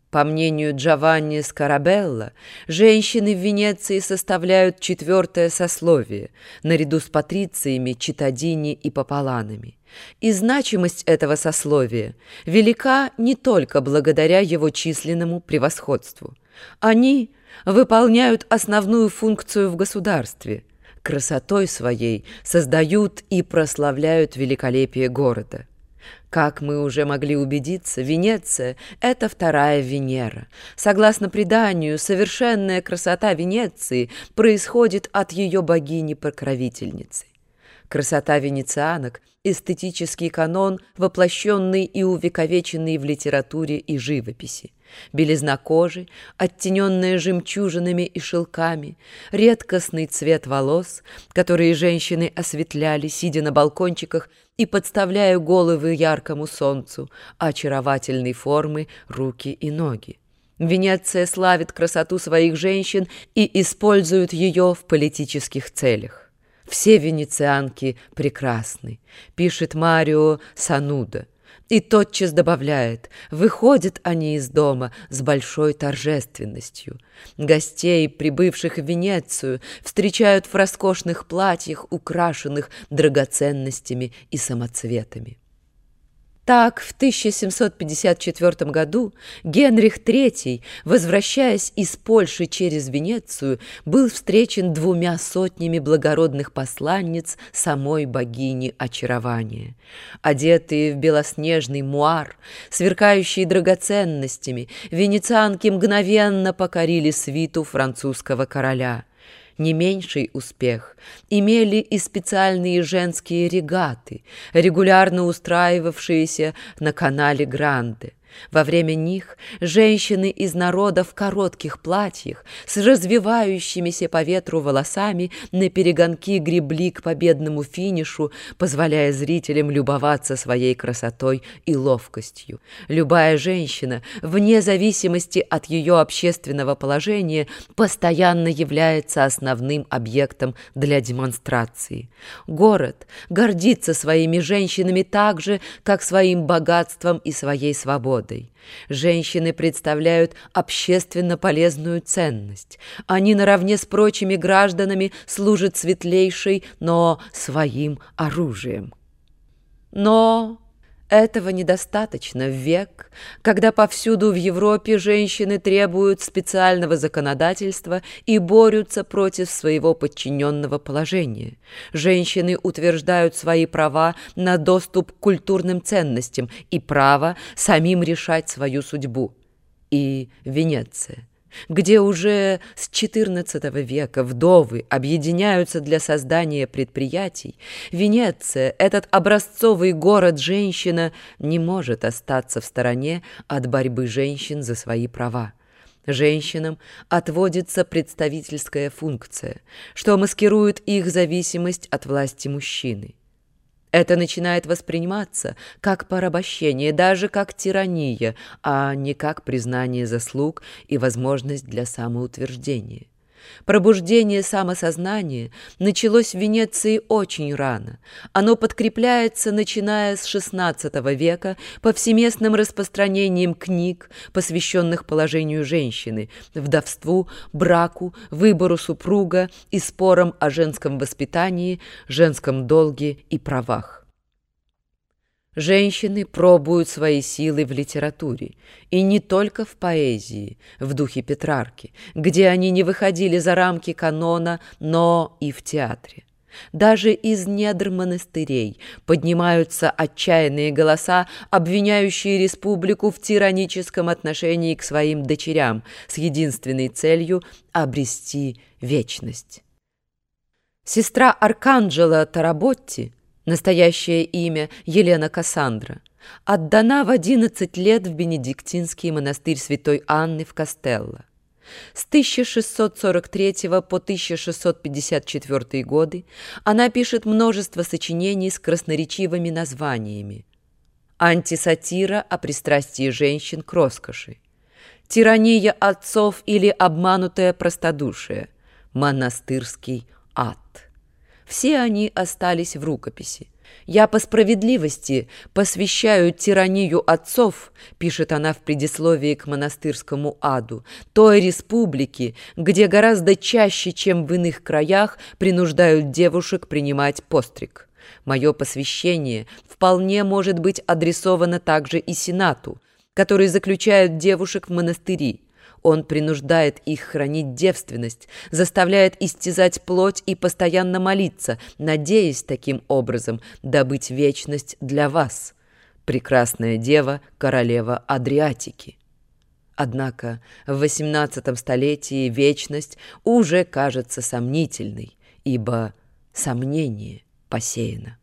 По мнению Джованни Скарабелла, женщины в Венеции составляют четвертое сословие, наряду с патрициями, читтадини и пополанами. И значимость этого сословия велика не только благодаря его численному превосходству. Они выполняют основную функцию в государстве. Красотой своей создают и прославляют великолепие города. Как мы уже могли убедиться, Венеция – это вторая Венера. Согласно преданию, совершенная красота Венеции происходит от ее богини-покровительницы. Красота венецианок – эстетический канон, воплощенный и увековеченный в литературе и живописи. Белизна кожи, оттененная жемчужинами и шелками, редкостный цвет волос, которые женщины осветляли, сидя на балкончиках и подставляя головы яркому солнцу, очаровательной формы руки и ноги. Венеция славит красоту своих женщин и использует ее в политических целях. «Все венецианки прекрасны», пишет Марио Санудо, и тотчас добавляет: выходят они из дома с большой торжественностью. Гостей, прибывших в Венецию, встречают в роскошных платьях, украшенных драгоценностями и самоцветами. Так, в 1754 году Генрих III, возвращаясь из Польши через Венецию, был встречен 200 благородных посланниц самой богини очарования. Одетые в белоснежный муар, сверкающие драгоценностями, венецианки мгновенно покорили свиту французского короля. Не меньший успех имели и специальные женские регаты, регулярно устраивавшиеся на канале Гранде. Во время них женщины из народа в коротких платьях с развивающимися по ветру волосами наперегонки гребли к победному финишу, позволяя зрителям любоваться своей красотой и ловкостью. Любая женщина, вне зависимости от ее общественного положения, постоянно является основным объектом для демонстрации. Город гордится своими женщинами так же, как своим богатством и своей свободой. Женщины представляют общественно полезную ценность. Они наравне с прочими гражданами служат светлейшей, но своим оружием. Но этого недостаточно в век, когда повсюду в Европе женщины требуют специального законодательства и борются против своего подчиненного положения. Женщины утверждают свои права на доступ к культурным ценностям и право самим решать свою судьбу. И Венеция, где уже с XIV века вдовы объединяются для создания предприятий, Венеция, этот образцовый город-женщина, не может остаться в стороне от борьбы женщин за свои права. Женщинам отводится представительская функция, что маскирует их зависимость от власти мужчины. Это начинает восприниматься как порабощение, даже как тирания, а не как признание заслуг и возможность для самоутверждения. Пробуждение самосознания началось в Венеции очень рано. Оно подкрепляется, начиная с XVI века, повсеместным распространением книг, посвященных положению женщины, вдовству, браку, выбору супруга и спорам о женском воспитании, женском долге и правах. Женщины пробуют свои силы в литературе, и не только в поэзии, в духе Петрарки, где они не выходили за рамки канона, но и в театре. Даже из недр монастырей поднимаются отчаянные голоса, обвиняющие республику в тираническом отношении к своим дочерям с единственной целью обрести вечность. Сестра Арканджело Таработти, настоящее имя Елена Кассандра, отдана в 11 лет в Бенедиктинский монастырь святой Анны в Кастелло. С 1643 по 1654 годы она пишет множество сочинений с красноречивыми названиями: «Антисатира о пристрастии женщин к роскоши», «Тирания отцов или обманутое простодушие», «Монастырский ад». Все они остались в рукописи. «Я по справедливости посвящаю тиранию отцов», пишет она в предисловии к монастырскому аду, «той республике, где гораздо чаще, чем в иных краях, принуждают девушек принимать постриг. Мое посвящение вполне может быть адресовано также и Сенату, который заключает девушек в монастыри. Он принуждает их хранить девственность, заставляет истязать плоть и постоянно молиться, надеясь таким образом добыть вечность для вас, прекрасная дева, королева Адриатики». Однако в XVIII столетии вечность уже кажется сомнительной, ибо сомнение посеяно.